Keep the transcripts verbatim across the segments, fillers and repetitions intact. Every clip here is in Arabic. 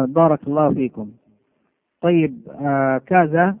بارك الله فيكم. طيب آه كذا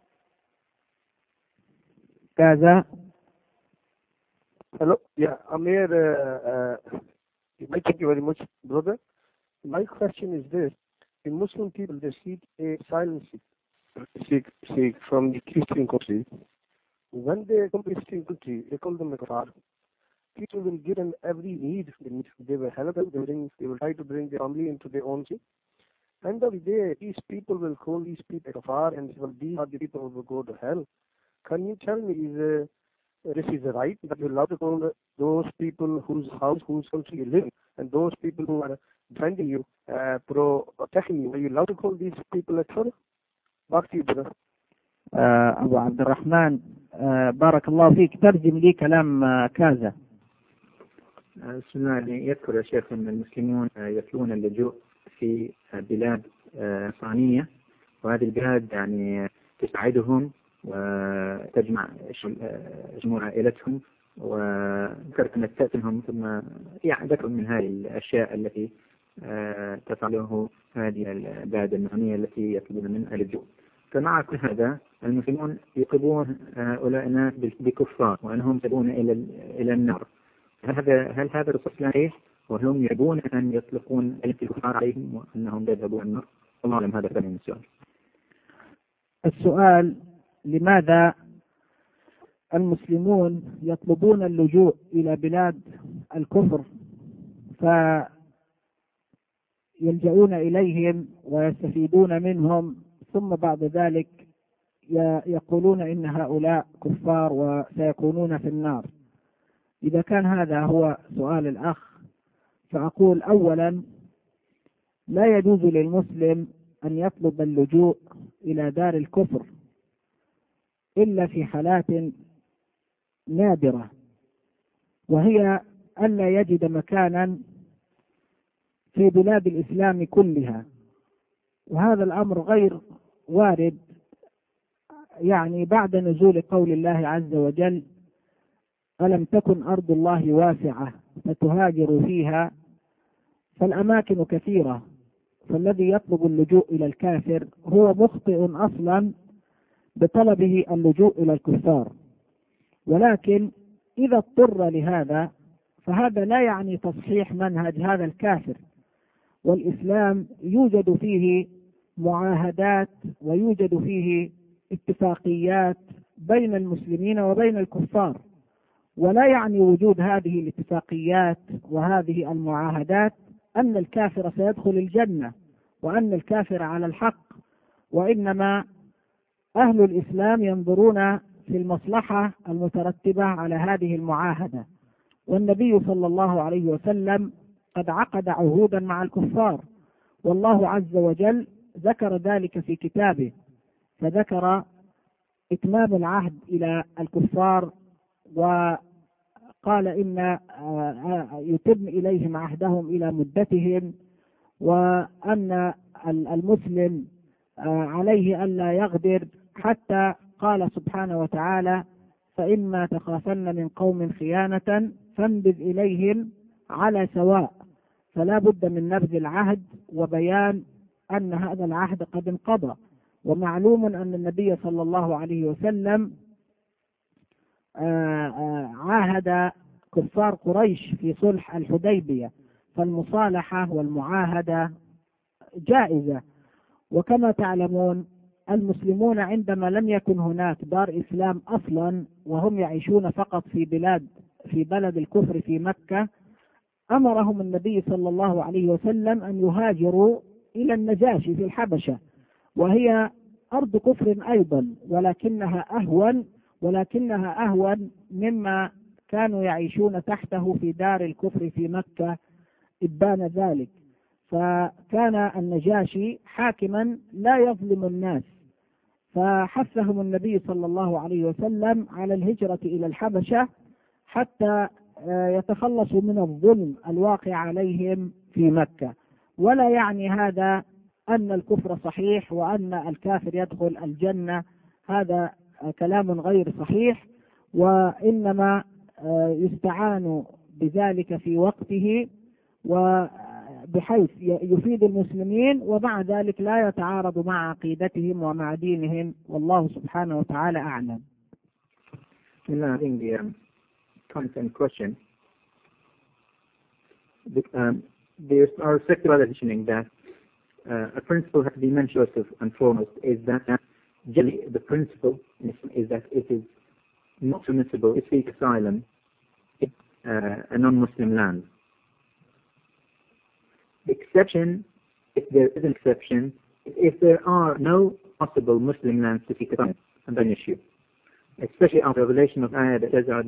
كذا. Hello. Yeah, Amir, uh, uh, thank you very much, brother. My question is this. The Muslim people, they seek a asylum seek, seek from the Christian country. When they come to the Christian country, they call them a kafar. People will give them every need they need. They will help them. They will, bring, they will try to bring their family into their own city. End of the day, these people will call these people a kafar, and well, these are the people who will go to hell. Can you tell me, is uh, this is right that you're allowed to call those people whose house, whose country you live in, and those people who are defending you, uh, protecting you, are you allowed to call these people a kafar? Back to you, brother. آه أبو عبد الرحمن، آه بارك الله فيك، ترجم لي كلام آه كازا. بسم الله. يعني يذكر يا شيخ أن المسلمون يطلبون اللجوء في بلاد صانية، وهذه البلاد يعني تساعدهم وتجمع جموع عائلتهم، وذكرت أن تأتيهم، ثم يعني ذكر من هذه الأشياء التي تفعله هذه البلاد المعنية التي يطلبون منها اللجوء. فمع كل هذا المسلمون يطلبون هؤلاء الناس بكفار وأنهم يذهبون إلى إلى النار. هل هذا هل هذا الرسول صحيح؟ وهم يبون أن يطلقون الكفار عليهم وأنهم يذهبون النار؟ الله أعلم. هذا كان السؤال. السؤال: لماذا المسلمون يطلبون اللجوء إلى بلاد الكفر فيلجؤون إليهم ويستفيدون منهم، ثم بعد ذلك يقولون إن هؤلاء كفار وسيكونون في النار؟ إذا كان هذا هو سؤال الأخ، فأقول أولا: لا يجوز للمسلم أن يطلب اللجوء إلى دار الكفر إلا في حالات نادرة، وهي ألا يجد مكانا في بلاد الإسلام كلها، وهذا الأمر غير وارد يعني بعد نزول قول الله عز وجل: ألم تكن أرض الله واسعة فتهاجروا فيها. فالأماكن كثيرة، فالذي يطلب اللجوء إلى الكافر هو مخطئ أصلا بطلبه اللجوء إلى الكفار. ولكن إذا اضطر لهذا فهذا لا يعني تصحيح منهج هذا الكافر، والإسلام يوجد فيه معاهدات ويوجد فيه اتفاقيات بين المسلمين وبين الكفار، ولا يعني وجود هذه الاتفاقيات وهذه المعاهدات أن الكافر سيدخل الجنة وأن الكافر على الحق، وإنما أهل الإسلام ينظرون في المصلحة المترتبة على هذه المعاهدة. والنبي صلى الله عليه وسلم قد عقد عهودا مع الكفار، والله عز وجل ذكر ذلك في كتابه، فذكر إتمام العهد إلى الكفار وقال إن يتم إليهم عهدهم إلى مدتهم، وأن المسلم عليه ألا يغدر، حتى قال سبحانه وتعالى: فإما تخافن من قوم خيانة فانبذ إليهم على سواء. فلا بد من نبذ العهد وبيان أن هذا العهد قد انقضى. ومعلوم أن النبي صلى الله عليه وسلم عاهد كفار قريش في صلح الحديبية، فالمصالحة والمعاهدة جائزة. وكما تعلمون المسلمون عندما لم يكن هناك دار إسلام أصلا وهم يعيشون فقط في بلاد في بلد الكفر في مكة، أمرهم النبي صلى الله عليه وسلم أن يهاجروا إلى النجاشي في الحبشة، وهي أرض كفر أيضا، ولكنها أهون ولكنها أهون مما كانوا يعيشون تحته في دار الكفر في مكة إبان ذلك. فكان النجاشي حاكما لا يظلم الناس، فحثهم النبي صلى الله عليه وسلم على الهجرة إلى الحبشة حتى يتخلصوا من الظلم الواقع عليهم في مكة. ولا يعني هذا أن الكفر صحيح وأن الكافر يدخل الجنة، هذا كلام غير صحيح، وإنما يستعان بذلك في وقته، بحيث يفيد المسلمين ومع ذلك لا يتعارض مع عقيدتهم ومع دينهم، والله سبحانه وتعالى أعلم. Regarding the um, content question, the, um, there are secular positioning that uh, a principle has to be mentioned first and foremost is that uh, generally the principle is that it is not permissible to seek asylum in uh, a non-Muslim land. The exception, if there is an exception, if there are no possible Muslim lands to seek asylum, and an issue. Especially after the revelation of ayah that says, uh,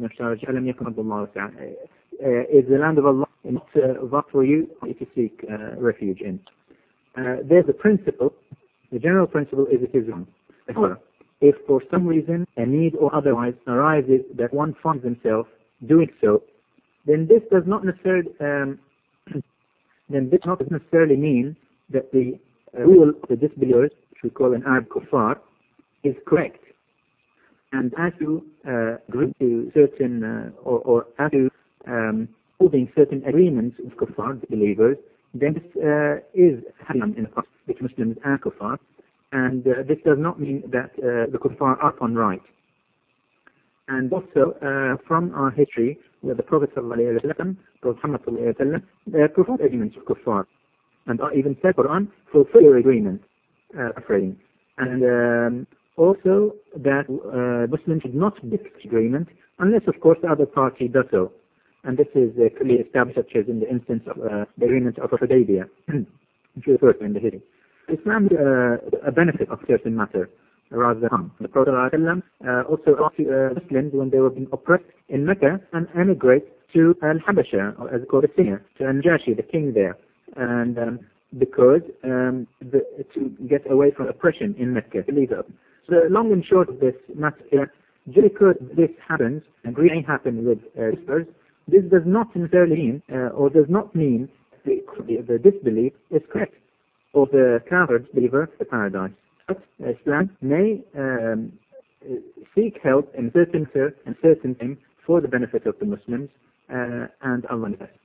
is the land of Allah not uh, for you to seek uh, refuge in. Uh, there's a principle, the general principle is it is wrong. However, if for some reason a need or otherwise arises that one finds himself doing so, then this does not necessarily um, then this does not necessarily mean that the uh, rule of the disbelievers, which we call an Arab kuffar, is correct. And as you uh, agree to certain, uh, or, or as you um, holding certain agreements with kuffar, the believers, then this uh, is happening in the past with Muslims and kuffar, and uh, this does not mean that uh, the kuffar are on right. And also, uh, from our history, where the Prophet ﷺ, Prophet Muhammad ﷺ, uh, performed agreements with kuffar, and even said Quran, fulfill your agreement, uh, afraid. And um, also that uh, Muslims should not break this agreement unless, of course, the other party does so. And this is uh, clearly established, such as in the instance of uh, the agreement of Hudaybiyah, which we refer to in the history. Islam is uh, a benefit of certain matter rather than harm. The Prophet ﷺ, uh, also asked uh, Muslims when they were being oppressed in Mecca and emigrate to Al-Habasha, or as called Abyssinia, to Najashi, the king there. And um, because um, the, to get away from oppression in Mecca, to leave it. So the long and short of this matter is, just because this happens, and really happened with uh, disbelievers, this does not necessarily mean, uh, or does not mean the, the disbelief is correct, or the kafir disbeliever the paradise. But Islam may um, seek help in certain and certain things for the benefit of the Muslims, uh, and Allah knows.